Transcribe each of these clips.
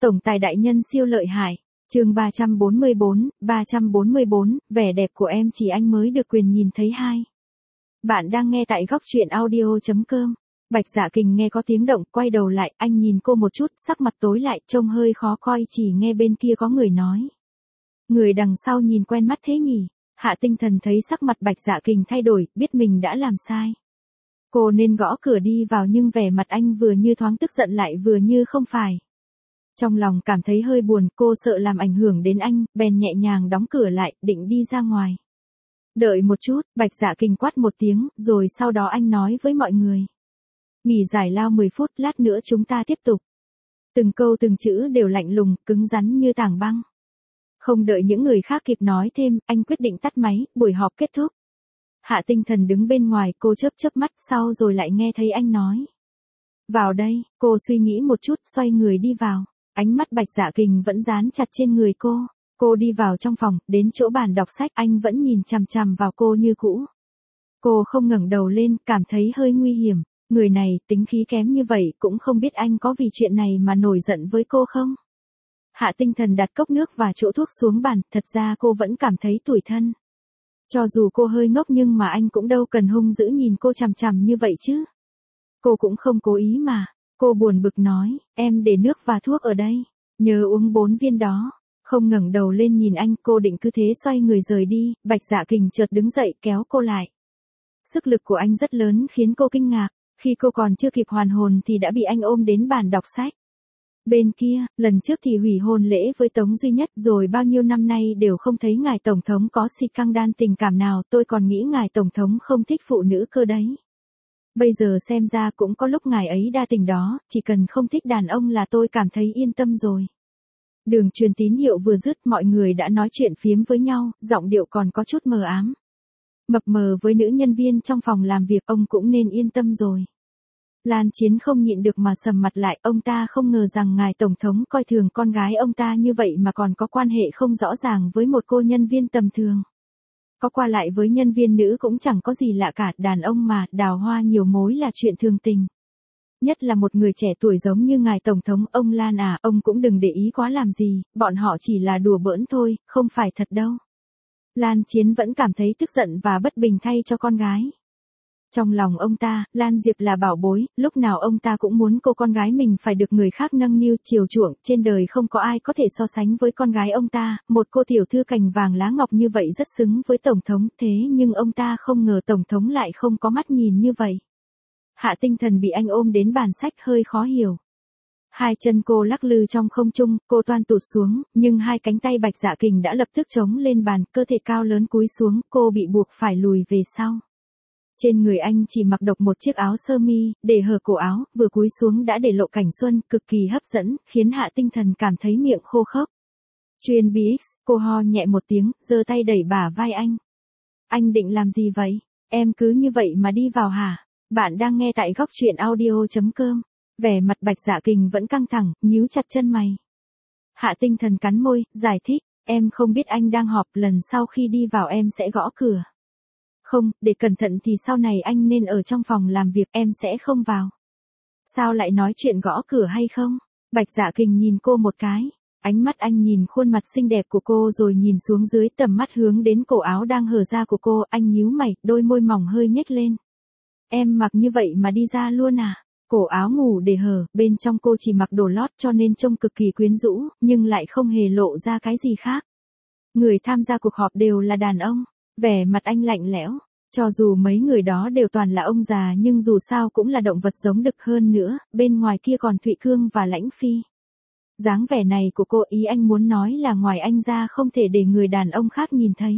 Tổng tài đại nhân siêu lợi hại. Chương 344, vẻ đẹp của em chỉ anh mới được quyền nhìn thấy hai. Bạn đang nghe tại góc truyện audio.com. Bạch Dạ Kình nghe có tiếng động, quay đầu lại, anh nhìn cô một chút, sắc mặt tối lại, trông hơi khó coi, chỉ nghe bên kia có người nói. Người đằng sau nhìn quen mắt thế nhỉ? Hạ Tinh Thần thấy sắc mặt Bạch Dạ Kình thay đổi, biết mình đã làm sai. Cô nên gõ cửa đi vào nhưng vẻ mặt anh vừa như thoáng tức giận lại vừa như không phải. Trong lòng cảm thấy hơi buồn, cô sợ làm ảnh hưởng đến anh, bèn nhẹ nhàng đóng cửa lại, định đi ra ngoài. Đợi một chút, Bạch Dạ Kình quát một tiếng, rồi sau đó anh nói với mọi người. Nghỉ giải lao 10 phút, lát nữa chúng ta tiếp tục. Từng câu từng chữ đều lạnh lùng, cứng rắn như tảng băng. Không đợi những người khác kịp nói thêm, anh quyết định tắt máy, buổi họp kết thúc. Hạ Tinh Thần đứng bên ngoài, cô chớp chớp mắt, sau rồi lại nghe thấy anh nói. Vào đây, cô suy nghĩ một chút, xoay người đi vào. Ánh mắt Bạch Dạ Kình vẫn dán chặt trên người cô. Cô đi vào trong phòng, đến chỗ bàn đọc sách, anh vẫn nhìn chằm chằm vào cô như cũ. Cô không ngẩng đầu lên, cảm thấy hơi nguy hiểm. Người này, tính khí kém như vậy, cũng không biết anh có vì chuyện này mà nổi giận với cô không? Hạ Tinh Thần đặt cốc nước và chỗ thuốc xuống bàn, thật ra cô vẫn cảm thấy tủi thân. Cho dù cô hơi ngốc nhưng mà anh cũng đâu cần hung dữ nhìn cô chằm chằm như vậy chứ. Cô cũng không cố ý mà. Cô buồn bực nói, em để nước và thuốc ở đây, nhớ uống 4 viên đó. Không ngẩng đầu lên nhìn anh, cô định cứ thế xoay người rời đi, Bạch Dạ Kình chợt đứng dậy kéo cô lại. Sức lực của anh rất lớn khiến cô kinh ngạc, khi cô còn chưa kịp hoàn hồn thì đã bị anh ôm đến bàn đọc sách. Bên kia, lần trước thì hủy hôn lễ với Tống Duy Nhất rồi bao nhiêu năm nay đều không thấy ngài Tổng thống có xì căng đan tình cảm nào, tôi còn nghĩ ngài Tổng thống không thích phụ nữ cơ đấy. Bây giờ xem ra cũng có lúc ngài ấy đa tình đó, chỉ cần không thích đàn ông là tôi cảm thấy yên tâm rồi. Đường truyền tín hiệu vừa dứt, mọi người đã nói chuyện phiếm với nhau, giọng điệu còn có chút mờ ám. Mập mờ với nữ nhân viên trong phòng làm việc, ông cũng nên yên tâm rồi. Lan Chiến không nhịn được mà sầm mặt lại, ông ta không ngờ rằng ngài Tổng thống coi thường con gái ông ta như vậy mà còn có quan hệ không rõ ràng với một cô nhân viên tầm thường. Có qua lại với nhân viên nữ cũng chẳng có gì lạ cả, đàn ông mà, đào hoa nhiều mối là chuyện thường tình. Nhất là một người trẻ tuổi giống như ngài Tổng thống, ông Lan à, ông cũng đừng để ý quá làm gì, bọn họ chỉ là đùa bỡn thôi, không phải thật đâu. Lan Chiến vẫn cảm thấy tức giận và bất bình thay cho con gái. Trong lòng ông ta, Lan Diệp là bảo bối, lúc nào ông ta cũng muốn cô con gái mình phải được người khác nâng niu chiều chuộng, trên đời không có ai có thể so sánh với con gái ông ta, một cô tiểu thư cành vàng lá ngọc như vậy rất xứng với Tổng thống, thế nhưng ông ta không ngờ Tổng thống lại không có mắt nhìn như vậy. Hạ Tinh Thần bị anh ôm đến bàn sách hơi khó hiểu. Hai chân cô lắc lư trong không trung, cô toan tụt xuống, nhưng hai cánh tay Bạch Dạ Kình đã lập tức chống lên bàn, cơ thể cao lớn cúi xuống, cô bị buộc phải lùi về sau. Trên người anh chỉ mặc độc một chiếc áo sơ mi, để hở cổ áo, vừa cúi xuống đã để lộ cảnh xuân, cực kỳ hấp dẫn, khiến Hạ Tinh Thần cảm thấy miệng khô khốc. Chuyên BX, cô ho nhẹ một tiếng, giơ tay đẩy bả vai anh. Anh định làm gì vậy? Em cứ như vậy mà đi vào hả? Bạn đang nghe tại góc truyện audio.com. Vẻ mặt Bạch Dạ Kình vẫn căng thẳng, nhíu chặt chân mày. Hạ Tinh Thần cắn môi, giải thích, em không biết anh đang họp, lần sau khi đi vào em sẽ gõ cửa. Không, để cẩn thận thì sau này anh nên ở trong phòng làm việc, em sẽ không vào. Sao lại nói chuyện gõ cửa hay không? Bạch Dạ Kình nhìn cô một cái. Ánh mắt anh nhìn khuôn mặt xinh đẹp của cô rồi nhìn xuống dưới, tầm mắt hướng đến cổ áo đang hở ra của cô, anh nhíu mày, đôi môi mỏng hơi nhếch lên. Em mặc như vậy mà đi ra luôn à? Cổ áo ngủ để hở, bên trong cô chỉ mặc đồ lót cho nên trông cực kỳ quyến rũ, nhưng lại không hề lộ ra cái gì khác. Người tham gia cuộc họp đều là đàn ông. Vẻ mặt anh lạnh lẽo, cho dù mấy người đó đều toàn là ông già nhưng dù sao cũng là động vật giống đực, hơn nữa, bên ngoài kia còn Thụy Cương và Lãnh Phi. Dáng vẻ này của cô, ý anh muốn nói là ngoài anh ra không thể để người đàn ông khác nhìn thấy.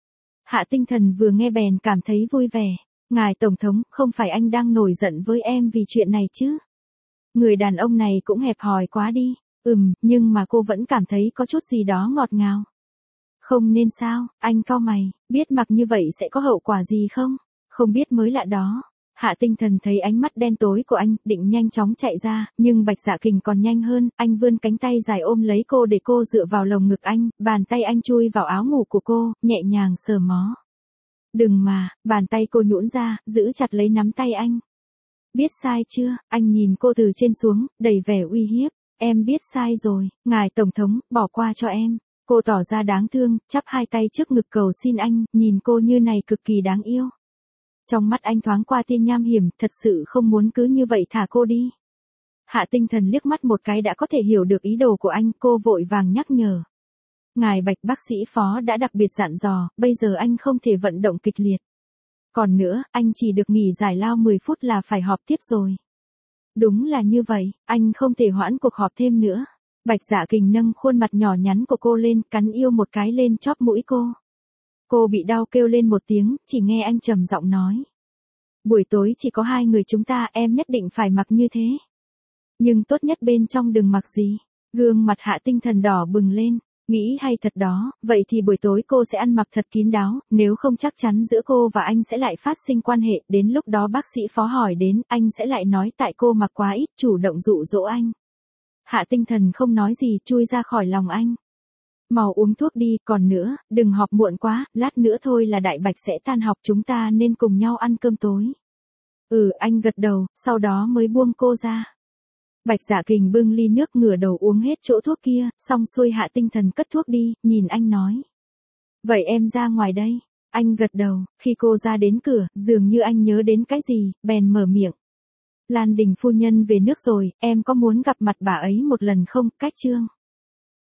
Hạ Tinh Thần vừa nghe bèn cảm thấy vui vẻ. Ngài Tổng thống, không phải anh đang nổi giận với em vì chuyện này chứ? Người đàn ông này cũng hẹp hòi quá đi. Nhưng mà cô vẫn cảm thấy có chút gì đó ngọt ngào. Không nên sao? Anh cau mày, biết mặc như vậy sẽ có hậu quả gì không? Không biết mới lạ đó. Hạ Tinh Thần thấy ánh mắt đen tối của anh, định nhanh chóng chạy ra, nhưng Bạch Dạ Kình còn nhanh hơn, anh vươn cánh tay dài ôm lấy cô để cô dựa vào lồng ngực anh, bàn tay anh chui vào áo ngủ của cô, nhẹ nhàng sờ mó. Đừng mà, bàn tay cô nhũn ra, giữ chặt lấy nắm tay anh. Biết sai chưa? Anh nhìn cô từ trên xuống, đầy vẻ uy hiếp. Em biết sai rồi, ngài Tổng thống, bỏ qua cho em. Cô tỏ ra đáng thương, chắp hai tay trước ngực cầu xin anh, nhìn cô như này cực kỳ đáng yêu. Trong mắt anh thoáng qua tia nham hiểm, thật sự không muốn cứ như vậy thả cô đi. Hạ Tinh Thần liếc mắt một cái đã có thể hiểu được ý đồ của anh, cô vội vàng nhắc nhở. Ngài Bạch bác sĩ phó đã đặc biệt dặn dò, bây giờ anh không thể vận động kịch liệt. Còn nữa, anh chỉ được nghỉ giải lao 10 phút là phải họp tiếp rồi. Đúng là như vậy, anh không thể hoãn cuộc họp thêm nữa. Bạch Dạ Kình nâng khuôn mặt nhỏ nhắn của cô lên, cắn yêu một cái lên chóp mũi cô. Cô bị đau kêu lên một tiếng, chỉ nghe anh trầm giọng nói. Buổi tối chỉ có hai người chúng ta, em nhất định phải mặc như thế. Nhưng tốt nhất bên trong đừng mặc gì. Gương mặt Hạ Tinh Thần đỏ bừng lên. Nghĩ hay thật đó, vậy thì buổi tối cô sẽ ăn mặc thật kín đáo, nếu không chắc chắn giữa cô và anh sẽ lại phát sinh quan hệ, đến lúc đó bác sĩ phó hỏi đến, anh sẽ lại nói tại cô mặc quá ít, chủ động dụ dỗ anh. Hạ Tinh Thần không nói gì, chui ra khỏi lòng anh. Mau uống thuốc đi, còn nữa, đừng họp muộn quá, lát nữa thôi là Đại Bạch sẽ tan học, chúng ta nên cùng nhau ăn cơm tối. Anh gật đầu, sau đó mới buông cô ra. Bạch Dạ Kình bưng ly nước ngửa đầu uống hết chỗ thuốc kia, xong xuôi Hạ Tinh Thần cất thuốc đi, nhìn anh nói. Vậy em ra ngoài đây. Anh gật đầu, khi cô ra đến cửa, dường như anh nhớ đến cái gì, bèn mở miệng. Lan Đình phu nhân về nước rồi, em có muốn gặp mặt bà ấy một lần không, Cách Trương?